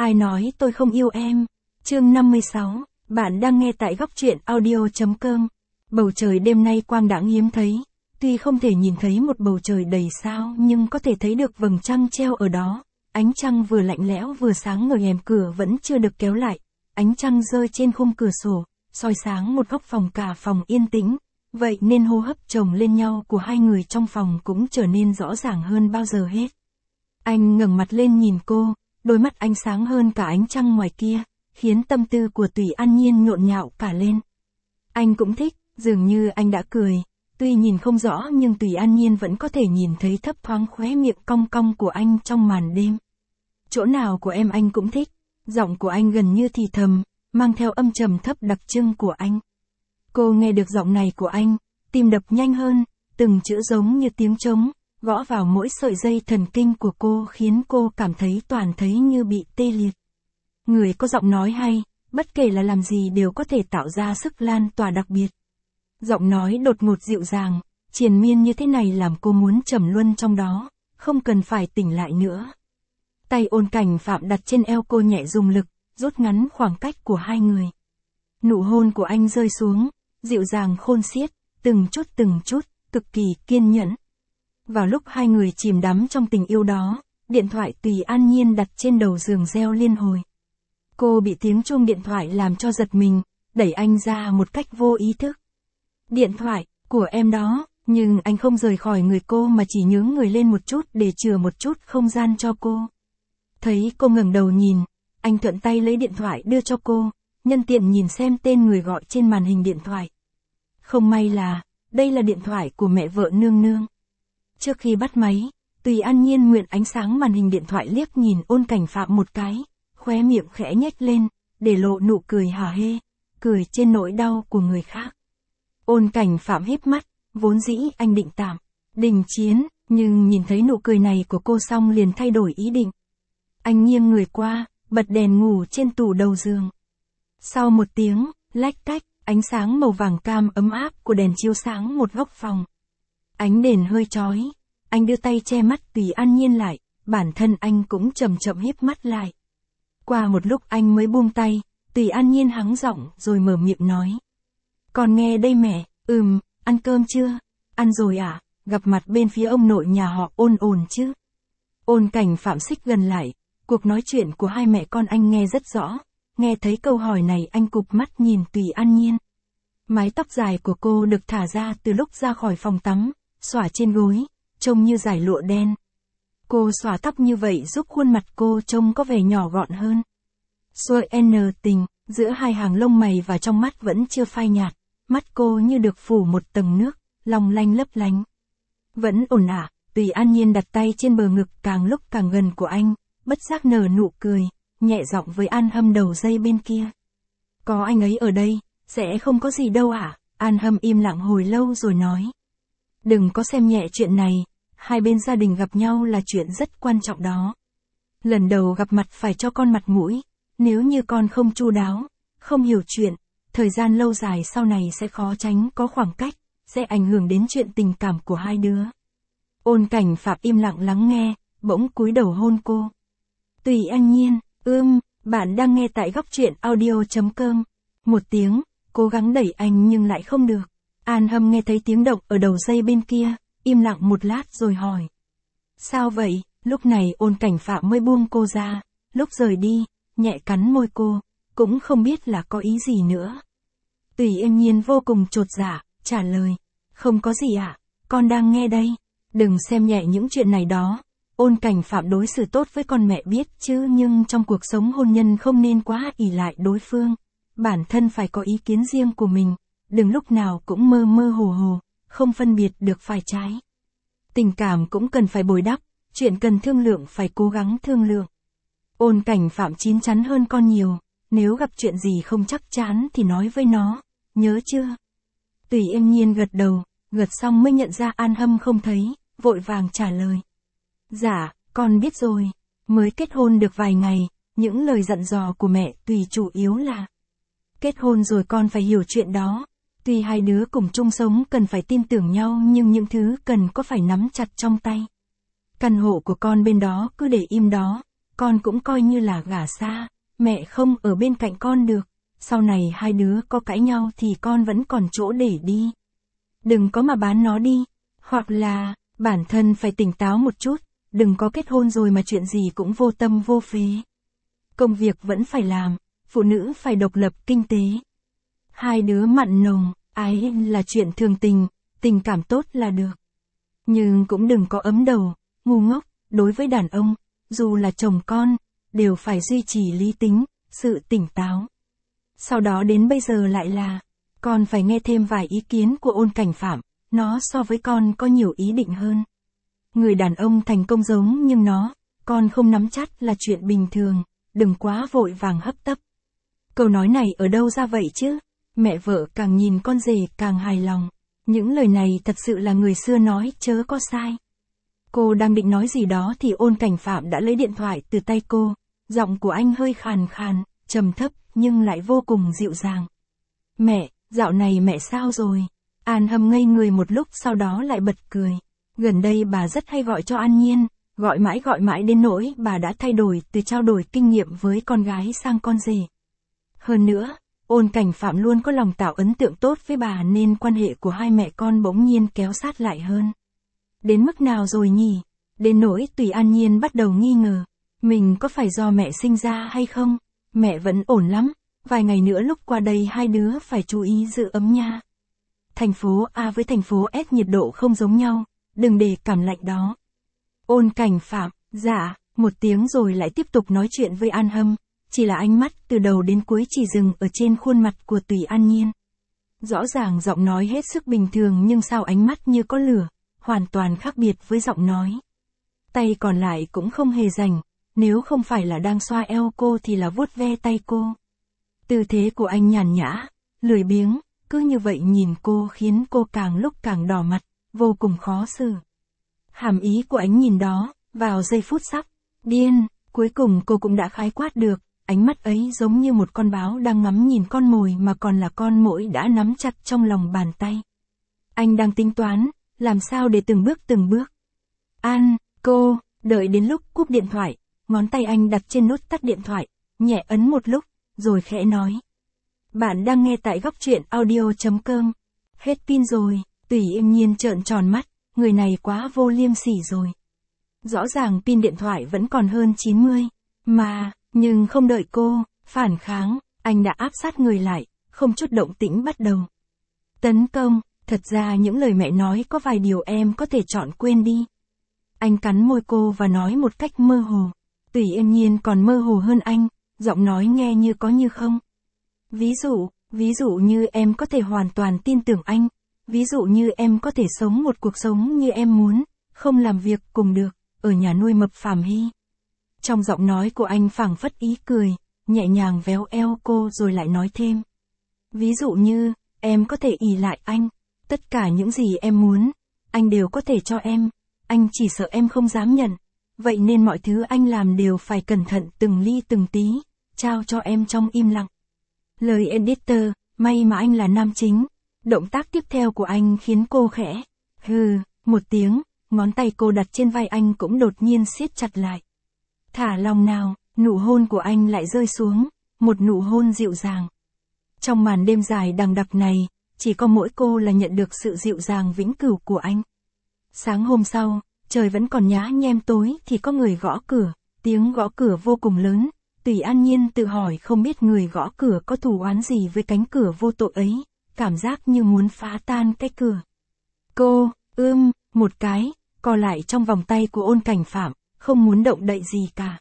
Ai nói tôi không yêu em? Chương 56, bạn đang nghe tại góc truyện audio.com. Bầu trời đêm nay quang đãng hiếm thấy, tuy không thể nhìn thấy một bầu trời đầy sao nhưng có thể thấy được vầng trăng treo ở đó. Ánh trăng vừa lạnh lẽo vừa sáng ngời, rèm cửa vẫn chưa được kéo lại. Ánh trăng rơi trên khung cửa sổ, soi sáng một góc phòng, cả phòng yên tĩnh. Vậy nên hô hấp chồng lên nhau của hai người trong phòng cũng trở nên rõ ràng hơn bao giờ hết. Anh ngẩng mặt lên nhìn cô, đôi mắt anh sáng hơn cả ánh trăng ngoài kia, khiến tâm tư của Tùy An Nhiên nhộn nhạo cả lên. Anh cũng thích, dường như anh đã cười, tuy nhìn không rõ nhưng Tùy An Nhiên vẫn có thể nhìn thấy thấp thoáng khóe miệng cong cong của anh trong màn đêm. Chỗ nào của em anh cũng thích, giọng của anh gần như thì thầm, mang theo âm trầm thấp đặc trưng của anh. Cô nghe được giọng này của anh, tim đập nhanh hơn, từng chữ giống như tiếng trống, gõ vào mỗi sợi dây thần kinh của cô khiến cô cảm thấy toàn thấy như bị tê liệt. Người có giọng nói hay, bất kể là làm gì đều có thể tạo ra sức lan tỏa đặc biệt. Giọng nói đột ngột dịu dàng, triền miên như thế này làm cô muốn trầm luân trong đó, không cần phải tỉnh lại nữa. Tay Ôn Cảnh Phạm đặt trên eo cô nhẹ dùng lực, rút ngắn khoảng cách của hai người. Nụ hôn của anh rơi xuống, dịu dàng khôn xiết, từng chút, cực kỳ kiên nhẫn. Vào lúc hai người chìm đắm trong tình yêu đó, điện thoại Tùy An Nhiên đặt trên đầu giường reo liên hồi. Cô bị tiếng chuông điện thoại làm cho giật mình, đẩy anh ra một cách vô ý thức. Điện thoại, của em đó, nhưng anh không rời khỏi người cô mà chỉ nhướng người lên một chút để chừa một chút không gian cho cô. Thấy cô ngẩng đầu nhìn, anh thuận tay lấy điện thoại đưa cho cô, nhân tiện nhìn xem tên người gọi trên màn hình điện thoại. Không may là, đây là điện thoại của mẹ vợ Nương Nương. Trước khi bắt máy, Tùy An Nhiên nguyện ánh sáng màn hình điện thoại liếc nhìn Ôn Cảnh Phạm một cái, khóe miệng khẽ nhếch lên, để lộ nụ cười hả hê, cười trên nỗi đau của người khác. Ôn Cảnh Phạm híp mắt, vốn dĩ anh định đình chiến, nhưng nhìn thấy nụ cười này của cô xong liền thay đổi ý định. Anh nghiêng người qua, bật đèn ngủ trên tủ đầu giường. Sau một tiếng, lách tách, ánh sáng màu vàng cam ấm áp của đèn chiếu sáng một góc phòng. Ánh đèn hơi chói, anh đưa tay che mắt Tùy An Nhiên lại, bản thân anh cũng chậm chậm híp mắt lại. Qua một lúc anh mới buông tay, Tùy An Nhiên hắng giọng rồi mở miệng nói. Còn nghe đây mẹ, ăn cơm chưa? Ăn rồi à? Gặp mặt bên phía ông nội nhà họ Ôn ổn chứ? Ôn Cảnh Phạm xích gần lại, cuộc nói chuyện của hai mẹ con anh nghe rất rõ, nghe thấy câu hỏi này anh cụp mắt nhìn Tùy An Nhiên. Mái tóc dài của cô được thả ra từ lúc ra khỏi phòng tắm, xõa trên gối, trông như dải lụa đen. Cô xõa tóc như vậy giúp khuôn mặt cô trông có vẻ nhỏ gọn hơn. Xuôi tình, giữa hai hàng lông mày và trong mắt vẫn chưa phai nhạt, mắt cô như được phủ một tầng nước, long lanh lấp lánh. Vẫn ổn à? Tùy An Nhiên đặt tay trên bờ ngực càng lúc càng gần của anh, bất giác nở nụ cười, nhẹ giọng với An Hâm đầu dây bên kia. Có anh ấy ở đây, sẽ không có gì đâu à? An Hâm im lặng hồi lâu rồi nói. Đừng có xem nhẹ chuyện này, hai bên gia đình gặp nhau là chuyện rất quan trọng đó. Lần đầu gặp mặt phải cho con mặt mũi, nếu như con không chu đáo, không hiểu chuyện, thời gian lâu dài sau này sẽ khó tránh có khoảng cách, sẽ ảnh hưởng đến chuyện tình cảm của hai đứa. Ôn Cảnh Phạm im lặng lắng nghe, bỗng cúi đầu hôn cô. Tùy An Nhiên, bạn đang nghe tại góc truyện audio.com. Một tiếng, cố gắng đẩy anh nhưng lại không được. An Hâm nghe thấy tiếng động ở đầu dây bên kia, im lặng một lát rồi hỏi. Sao vậy? Lúc này Ôn Cảnh Phạm mới buông cô ra, lúc rời đi, nhẹ cắn môi cô, cũng không biết là có ý gì nữa. Tùy An Nhiên vô cùng chột dạ, trả lời. Không có gì ạ, con đang nghe đây. Đừng xem nhẹ những chuyện này đó. Ôn Cảnh Phạm đối xử tốt với con mẹ biết chứ, nhưng trong cuộc sống hôn nhân không nên quá ỷ lại đối phương. Bản thân phải có ý kiến riêng của mình, đừng lúc nào cũng mơ mơ hồ, không phân biệt được phải trái. Tình cảm cũng cần phải bồi đắp, chuyện cần thương lượng phải cố gắng thương lượng. Ôn Cảnh Phạm chín chắn hơn con nhiều, nếu gặp chuyện gì không chắc chắn thì nói với nó, nhớ chưa? Tùy An Nhiên gật đầu, gật xong mới nhận ra An Hâm không thấy, vội vàng trả lời. Dạ, con biết rồi, mới kết hôn được vài ngày, những lời dặn dò của mẹ Tùy chủ yếu là kết hôn rồi con phải hiểu chuyện đó. Tuy hai đứa cùng chung sống cần phải tin tưởng nhau nhưng những thứ cần có phải nắm chặt trong tay. Căn hộ của con bên đó cứ để im đó, con cũng coi như là gả xa, mẹ không ở bên cạnh con được, sau này hai đứa có cãi nhau thì con vẫn còn chỗ để đi. Đừng có mà bán nó đi, hoặc là, bản thân phải tỉnh táo một chút, đừng có kết hôn rồi mà chuyện gì cũng vô tâm vô phế. Công việc vẫn phải làm, phụ nữ phải độc lập kinh tế. Hai đứa mặn nồng, ái là chuyện thường tình, tình cảm tốt là được. Nhưng cũng đừng có ấm đầu, ngu ngốc, đối với đàn ông, dù là chồng con, đều phải duy trì lý tính, sự tỉnh táo. Sau đó đến bây giờ lại là, con phải nghe thêm vài ý kiến của Ôn Cảnh Phạm, nó so với con có nhiều ý định hơn. Người đàn ông thành công giống nhưng nó, con không nắm chắc là chuyện bình thường, đừng quá vội vàng hấp tấp. Câu nói này ở đâu ra vậy chứ? Mẹ vợ càng nhìn con rể càng hài lòng. Những lời này thật sự là người xưa nói chớ có sai. Cô đang định nói gì đó thì Ôn Cảnh Phạm đã lấy điện thoại từ tay cô. Giọng của anh hơi khàn khàn, trầm thấp nhưng lại vô cùng dịu dàng. Mẹ, dạo này mẹ sao rồi? An Hâm ngây người một lúc sau đó lại bật cười. Gần đây bà rất hay gọi cho An Nhiên, gọi mãi đến nỗi bà đã thay đổi từ trao đổi kinh nghiệm với con gái sang con rể. Hơn nữa, Ôn Cảnh Phạm luôn có lòng tạo ấn tượng tốt với bà nên quan hệ của hai mẹ con bỗng nhiên kéo sát lại hơn. Đến mức nào rồi nhỉ? Đến nỗi Tùy An Nhiên bắt đầu nghi ngờ, mình có phải do mẹ sinh ra hay không? Mẹ vẫn ổn lắm, vài ngày nữa lúc qua đây hai đứa phải chú ý giữ ấm nha. Thành phố A với thành phố S nhiệt độ không giống nhau, đừng để cảm lạnh đó. Ôn Cảnh Phạm, dạ, một tiếng rồi lại tiếp tục nói chuyện với An Hâm, chỉ là ánh mắt từ đầu đến cuối chỉ dừng ở trên khuôn mặt của Tùy An Nhiên. Rõ ràng giọng nói hết sức bình thường nhưng sao ánh mắt như có lửa, hoàn toàn khác biệt với giọng nói. Tay còn lại cũng không hề rảnh, nếu không phải là đang xoa eo cô thì là vuốt ve tay cô. Tư thế của anh nhàn nhã, lười biếng, cứ như vậy nhìn cô khiến cô càng lúc càng đỏ mặt, vô cùng khó xử. Hàm ý của ánh nhìn đó, vào giây phút sắp điên, cuối cùng cô cũng đã khái quát được, ánh mắt ấy giống như một con báo đang ngắm nhìn con mồi mà còn là con muỗi đã nắm chặt trong lòng bàn tay. Anh đang tính toán, làm sao để từng bước. Cô, đợi đến lúc cúp điện thoại, ngón tay anh đặt trên nút tắt điện thoại, nhẹ ấn một lúc, rồi khẽ nói. Bạn đang nghe tại góc truyện audio.com. Hết pin rồi, Tùy Yên Nhiên trợn tròn mắt, người này quá vô liêm sỉ rồi. Rõ ràng pin điện thoại vẫn còn hơn 90, nhưng không đợi cô phản kháng, anh đã áp sát người lại, không chút động tĩnh bắt đầu tấn công. Thật ra những lời mẹ nói có vài điều em có thể chọn quên đi. Anh cắn môi cô và nói một cách mơ hồ. Tùy Yên Nhiên còn mơ hồ hơn anh, giọng nói nghe như có như không. Ví dụ như em có thể hoàn toàn tin tưởng anh, ví dụ như em có thể sống một cuộc sống như em muốn, không làm việc cùng được, ở nhà nuôi mập Phạm Hy. Trong giọng nói của anh phảng phất ý cười, nhẹ nhàng véo eo cô rồi lại nói thêm. Ví dụ như, em có thể ỷ lại anh, tất cả những gì em muốn, anh đều có thể cho em, anh chỉ sợ em không dám nhận, vậy nên mọi thứ anh làm đều phải cẩn thận từng ly từng tí, trao cho em trong im lặng. Lời editor, may mà anh là nam chính. Động tác tiếp theo của anh khiến cô khẽ một tiếng, ngón tay cô đặt trên vai anh cũng đột nhiên siết chặt lại. Thả lòng nào, nụ hôn của anh lại rơi xuống, một nụ hôn dịu dàng. Trong màn đêm dài đằng đặc này, chỉ có mỗi cô là nhận được sự dịu dàng vĩnh cửu của anh. Sáng hôm sau, trời vẫn còn nhá nhem tối thì có người gõ cửa, tiếng gõ cửa vô cùng lớn. Tùy An Nhiên tự hỏi không biết người gõ cửa có thù oán gì với cánh cửa vô tội ấy, cảm giác như muốn phá tan cái cửa. Cô, một cái, co lại trong vòng tay của Ôn Cảnh Phạm, không muốn động đậy gì cả.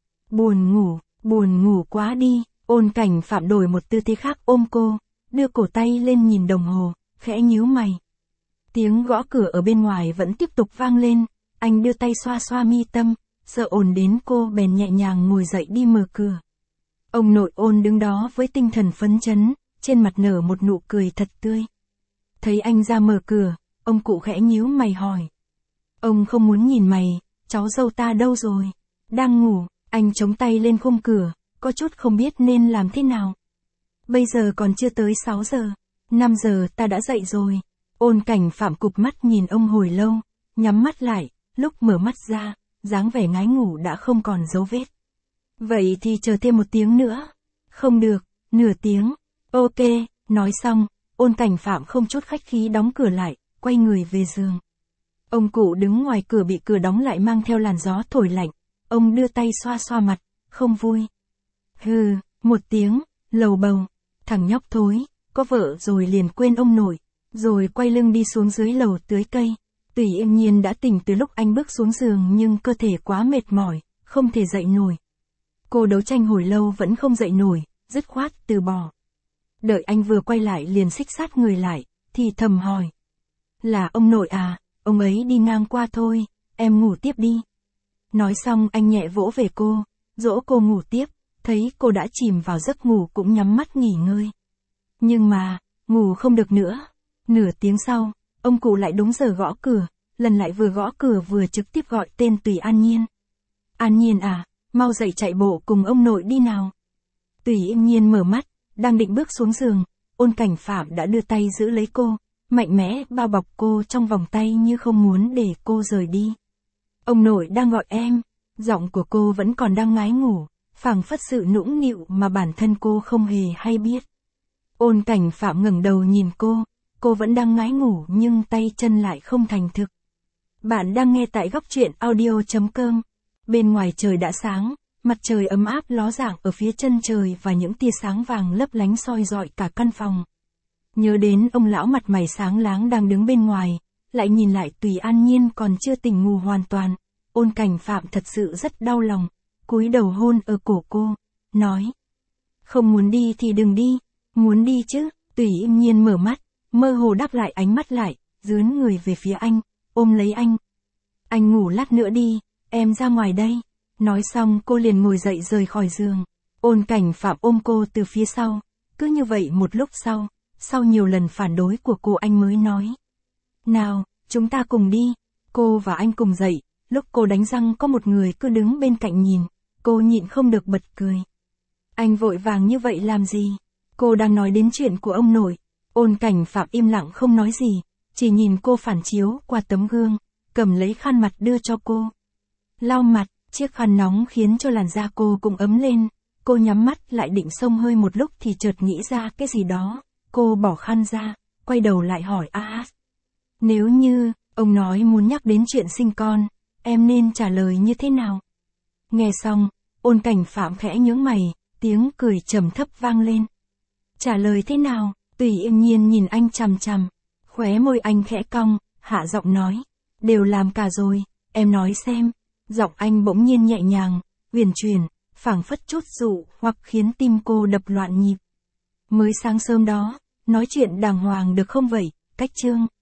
Buồn ngủ quá đi, Ôn Cảnh Phạm đổi một tư thế khác ôm cô, đưa cổ tay lên nhìn đồng hồ, khẽ nhíu mày. Tiếng gõ cửa ở bên ngoài vẫn tiếp tục vang lên, anh đưa tay xoa xoa mi tâm, sợ ồn đến cô bèn nhẹ nhàng ngồi dậy đi mở cửa. Ông nội Ôn đứng đó với tinh thần phấn chấn, trên mặt nở một nụ cười thật tươi. Thấy anh ra mở cửa, ông cụ khẽ nhíu mày hỏi. Ông không muốn nhìn mày, cháu dâu ta đâu rồi? Đang ngủ, anh chống tay lên khung cửa, có chút không biết nên làm thế nào. Bây giờ còn chưa tới 6 giờ, 5 giờ ta đã dậy rồi. Ôn Cảnh Phạm cụp mắt nhìn ông hồi lâu, nhắm mắt lại, lúc mở mắt ra, dáng vẻ ngái ngủ đã không còn dấu vết. Vậy thì chờ thêm 1 tiếng nữa. Không được, nửa tiếng. Ok, nói xong, Ôn Cảnh Phạm không chút khách khí đóng cửa lại, quay người về giường. Ông cụ đứng ngoài cửa bị cửa đóng lại mang theo làn gió thổi lạnh. Ông đưa tay xoa xoa mặt, không vui. Hừ, 1 tiếng, lầu bầu. Thằng nhóc thối, có vợ rồi liền quên ông nội. Rồi quay lưng đi xuống dưới lầu tưới cây. Tùy Yên Nhiên đã tỉnh từ lúc anh bước xuống giường nhưng cơ thể quá mệt mỏi, không thể dậy nổi. Cô đấu tranh hồi lâu vẫn không dậy nổi, dứt khoát từ bỏ. Đợi anh vừa quay lại liền xích sát người lại, thì thầm hỏi. Là ông nội à, ông ấy đi ngang qua thôi, em ngủ tiếp đi. Nói xong anh nhẹ vỗ về cô, dỗ cô ngủ tiếp, thấy cô đã chìm vào giấc ngủ cũng nhắm mắt nghỉ ngơi. Nhưng mà, ngủ không được nữa. Nửa tiếng sau, ông cụ lại đúng giờ gõ cửa, lần lại vừa gõ cửa vừa trực tiếp gọi tên Tùy An Nhiên. An Nhiên à, mau dậy chạy bộ cùng ông nội đi nào. Tùy Yên Nhiên mở mắt, đang định bước xuống giường, Ôn Cảnh Phạm đã đưa tay giữ lấy cô, mạnh mẽ bao bọc cô trong vòng tay như không muốn để cô rời đi. Ông nội đang gọi em, giọng của cô vẫn còn đang ngái ngủ, phảng phất sự nũng nịu mà bản thân cô không hề hay biết. Ôn Cảnh Phạm ngẩng đầu nhìn cô vẫn đang ngái ngủ nhưng tay chân lại không thành thực. Bạn đang nghe tại góc truyện audio.com. Bên ngoài trời đã sáng, mặt trời ấm áp ló dạng ở phía chân trời và những tia sáng vàng lấp lánh soi rọi cả căn phòng. Nhớ đến ông lão mặt mày sáng láng đang đứng bên ngoài, lại nhìn lại Tùy An Nhiên còn chưa tỉnh ngủ hoàn toàn. Ôn Cảnh Phạm thật sự rất đau lòng, cúi đầu hôn ở cổ cô, nói. Không muốn đi thì đừng đi, muốn đi chứ. Tùy Yên Nhiên mở mắt, mơ hồ đáp lại ánh mắt lại, dướn người về phía anh, ôm lấy anh. Anh ngủ lát nữa đi, em ra ngoài đây. Nói xong cô liền ngồi dậy rời khỏi giường. Ôn Cảnh Phạm ôm cô từ phía sau. Cứ như vậy một lúc sau nhiều lần phản đối của cô anh mới nói. Nào, chúng ta cùng đi. Cô và anh cùng dậy, lúc cô đánh răng có một người cứ đứng bên cạnh nhìn. Cô nhịn không được bật cười. Anh vội vàng như vậy làm gì? Cô đang nói đến chuyện của ông nội. Ôn Cảnh Phạm im lặng không nói gì, chỉ nhìn cô phản chiếu qua tấm gương, cầm lấy khăn mặt đưa cho cô. Lau mặt, chiếc khăn nóng khiến cho làn da cô cũng ấm lên. Cô nhắm mắt lại định xông hơi một lúc thì chợt nghĩ ra cái gì đó. Cô bỏ khăn ra, quay đầu lại hỏi nếu như, ông nói muốn nhắc đến chuyện sinh con, em nên trả lời như thế nào? Nghe xong, Ôn Cảnh Phạm khẽ nhướng mày, tiếng cười trầm thấp vang lên. Trả lời thế nào? Tùy Yên Nhiên nhìn anh chằm chằm, khóe môi anh khẽ cong, hạ giọng nói. Đều làm cả rồi, em nói xem. Giọng anh bỗng nhiên nhẹ nhàng, huyền chuyển, phảng phất chút dụ hoặc khiến tim cô đập loạn nhịp. Mới sáng sớm đó, nói chuyện đàng hoàng được không vậy, cách chương.